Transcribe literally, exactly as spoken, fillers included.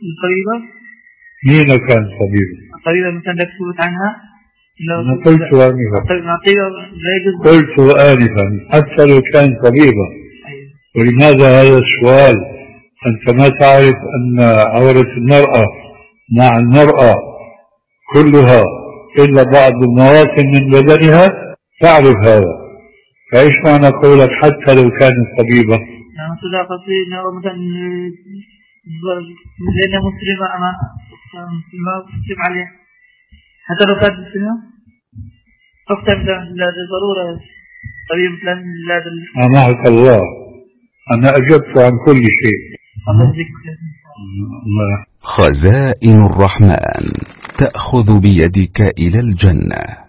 الطبيبة. مين كانت طبيبة؟ الطبيبة مثلا لك سوت عنها. أنا قلت آنفا قلت آنفا حتى لو كان طبيبة. أيوة. ولماذا هذا السؤال؟ أنت ما تعرف أن عورة المرأة مع المرأة كلها إلا بعض المواطن من بدنها؟ تعرف هذا، فإيش معنى قولك حتى لو كانت طبيبة؟ يعني مثلا قصدي أو مثلا لأنها مسلمة أما مسلمة مسلم عليها حتى لو كانت مسلمة أكثر للضرورة طبيب مثلا لا. أمعك الله، أنا أجبت عن كل شيء. خزائن الرحمن تأخذ بيدك إلى الجنة.